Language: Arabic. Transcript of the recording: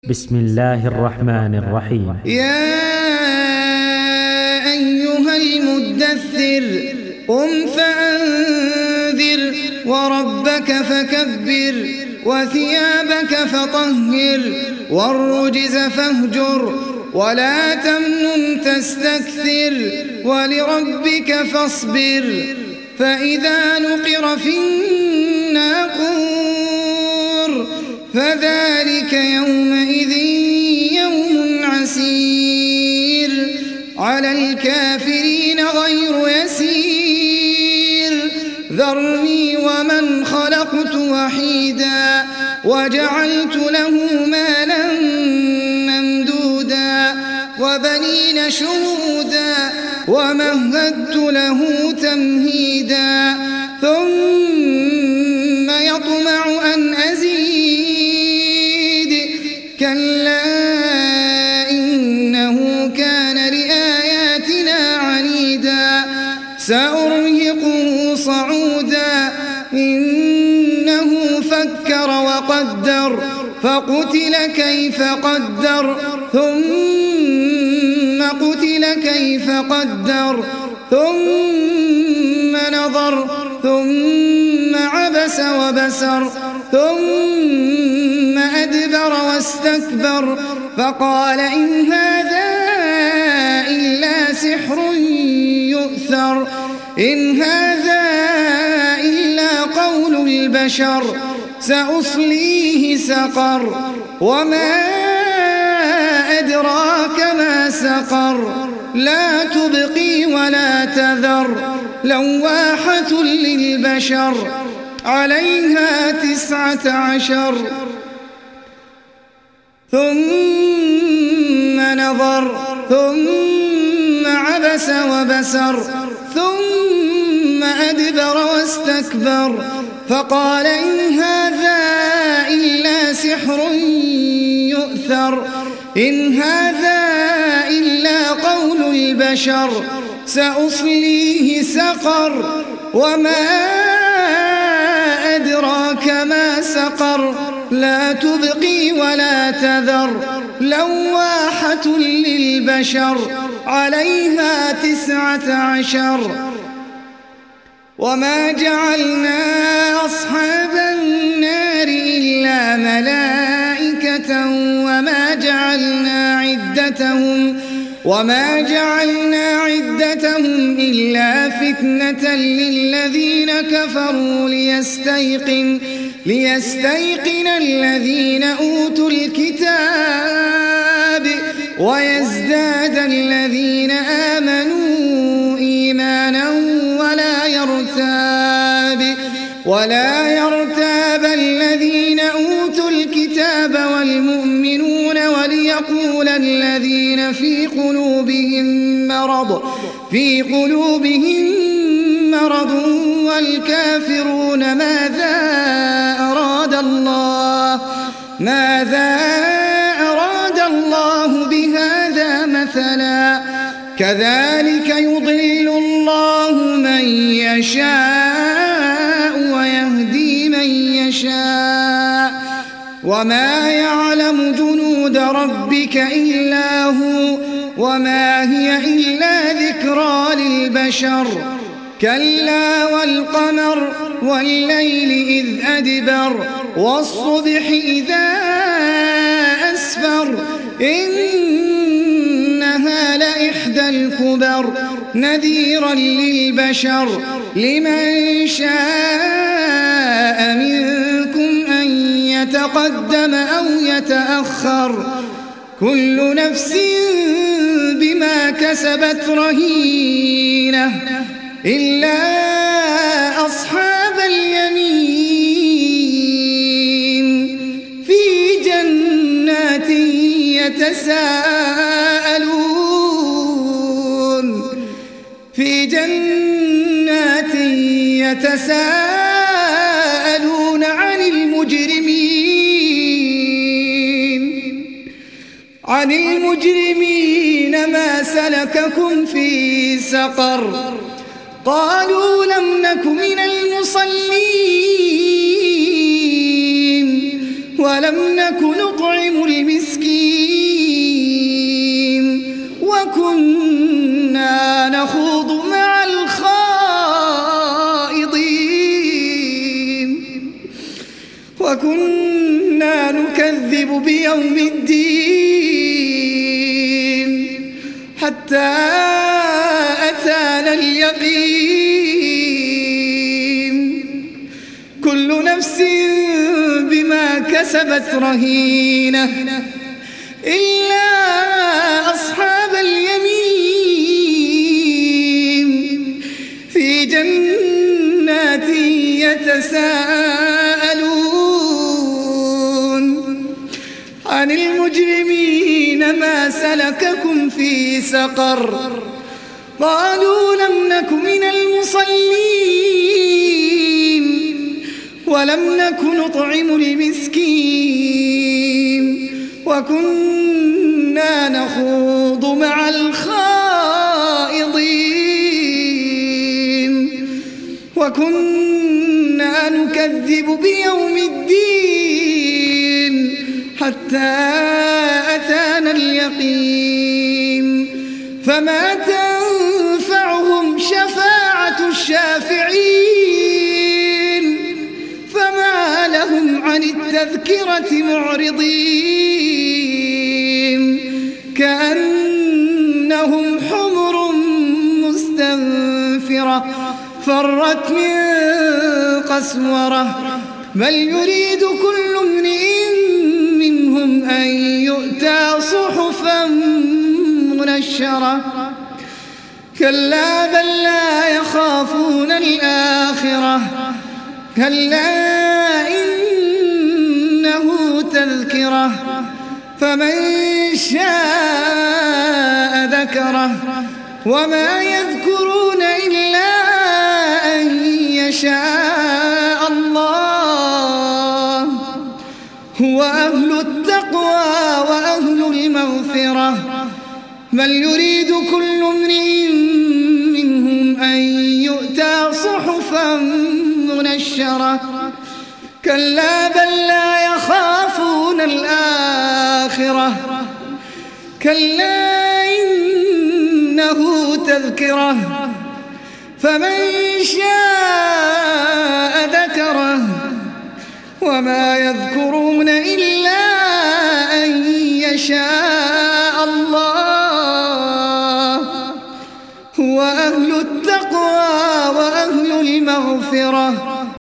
بسم الله الرحمن الرحيم. يا أيها المدثر قم فأنذر وربك فكبر وثيابك فطهر والرجز فاهجر ولا تمنن تستكثر ولربك فاصبر فإذا نقر في الناقور فذلك يومئذ يوم عسير على الكافرين غير يسير ذرني ومن خلقت وحيدا وجعلت له مالا ممدودا وبنين شهودا ومهدت له تمهيدا ثم يطمع أن أزيد كلا إنه كان لآياتنا عنيدا سأرهقه صعودا إنه فكر وقدر فقتل كيف قدر ثم قتل كيف قدر ثم نظر ثم عبس وبسر ثم أدبر واستكبر فقال إن هذا إلا سحر يؤثر إن هذا إلا قول البشر سأصليه سقر وما أدراك ما سقر لا تبقي ولا تذر لواحة للبشر عليها 19 ثم نظر ثم عبس وبسر ثم أدبر واستكبر فقال إن هذا إلا سحر يؤثر إن هذا إلا قول البشر سأصليه سقر وما أدراك ما سقر لا تبقي ولا تذر لواحة للبشر عليها 19 وما جعلنا أصحاب النار إلا ملائكة وما جعلنا عدتهم إلا فتنة للذين كفروا ليستيقن الذين أوتوا الكتاب ويزداد الذين آمنوا إيمانا ولا يرتاب الذين أوتوا الكتاب والمؤمنون وليقول الذين في قلوبهم مرض والكافرون ماذا أراد الله بهذا مثلا كذلك يضل الله من يشاء ويهدي من يشاء وما يعلم جنود ربك إلا هو وما هي إلا ذكرى للبشر كلا والقمر والليل إذ أدبر والصبح إذا أسفر إنها لإحدى الكبر نذيرا للبشر لمن شاء منكم أن يتقدم أو يتأخر كل نفس بما كسبت رهينة إلا أصحاب اليمين في جنات يتساءلون عن المجرمين ما سلككم في سقر قالوا لم نك من المصلين ولم نك نطعم المسكين وكنا نخوض مع الخائضين وكنا نكذب بيوم الدين حتى أتانا اليقين كل نفس بما كسبت رهينة إلا أصحاب اليمين في جنات يتساءلون عن المجرمين ما سلككم في سقر قالوا لم نك من المصلين ولم نك نطعم المسكين وكنا نخوض مع الخائضين وكنا نكذب بيوم الدين حتى أتانا اليقين فما تنفعهم شفاعة الشافعين فما لهم عن التذكرة معرضين كأنهم حمر مستنفرة فرت من قسورة بل يريد كل امرئ منهم أن يؤتى صحفا منشرة كلا بل لا يخافون الآخرة كلا إنه تذكرة فمن شاء ذكره وما يذكرون إلا أن يشاء الله هو أهل التقوى وأهل المغفرة بل يريد كل امرئ منهم أن يؤتى صحفا منشرة كلا بل لا يخافون الآخرة كلا إنه تذكرة فمن شاء ذكره وما يذكرون إلا أن يشاء الله هو أهل التقوى وأهل المغفرة